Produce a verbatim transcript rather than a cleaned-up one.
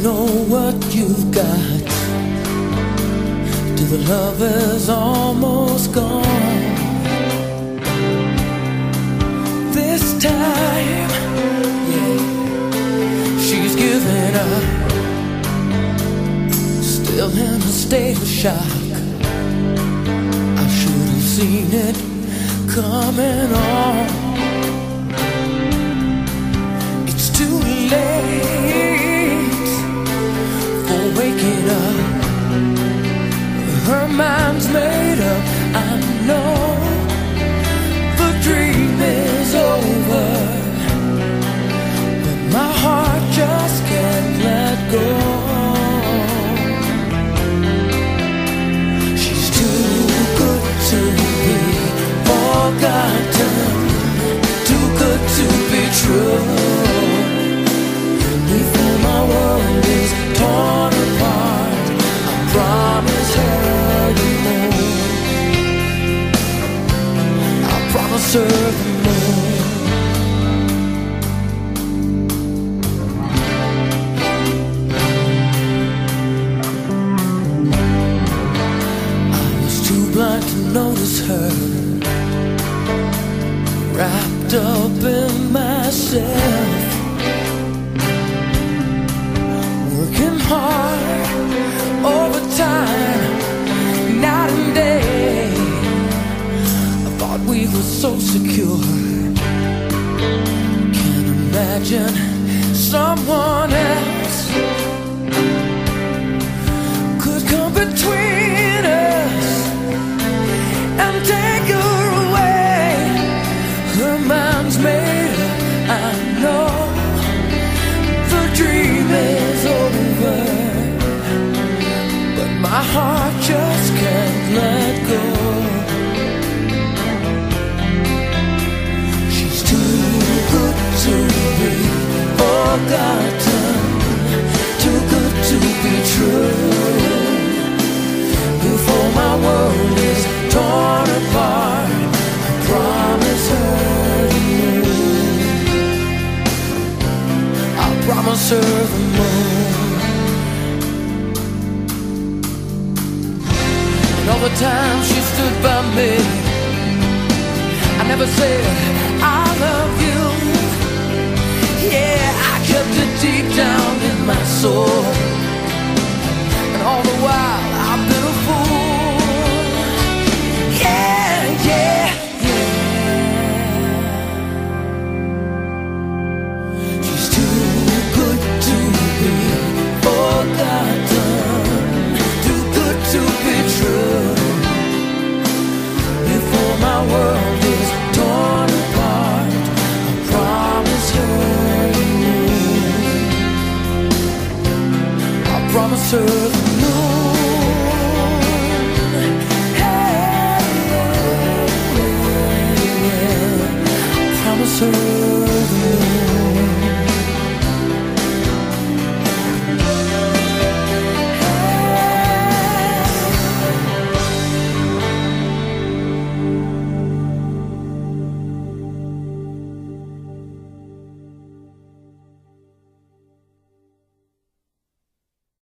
know what you've got till the love is almost gone. This time, yeah, she's giving up, still in a state of shock. I should have seen it coming on. It's too late for waking up. Her mind's made up, I know. The dream is over, but my heart just can't let go. She's too good to be forgotten, too good to be true. Before my world is torn apart, I promise her the moon. I promise her the moon. I was too blind to notice her, wrapped up in myself, working hard overtime, night and day. I thought we were so secure. Can't imagine someone else could come between us and take her away. Her mind's made up, I know. The dream is over, but my heart just can't let go. She's too good to be forgotten, too good to be true. Before my world is torn apart, I promise her the moon. I promise her the moon. And all the time she stood by me, I never said I love you. Yeah, I kept it deep down in my soul, and all the while I've been a fool. Yeah, yeah, yeah. She's too good to be forgotten, too good to be true. Before my world is torn apart, I promise her the moon. I promise her the moon. Hey, yeah, yeah. I promise her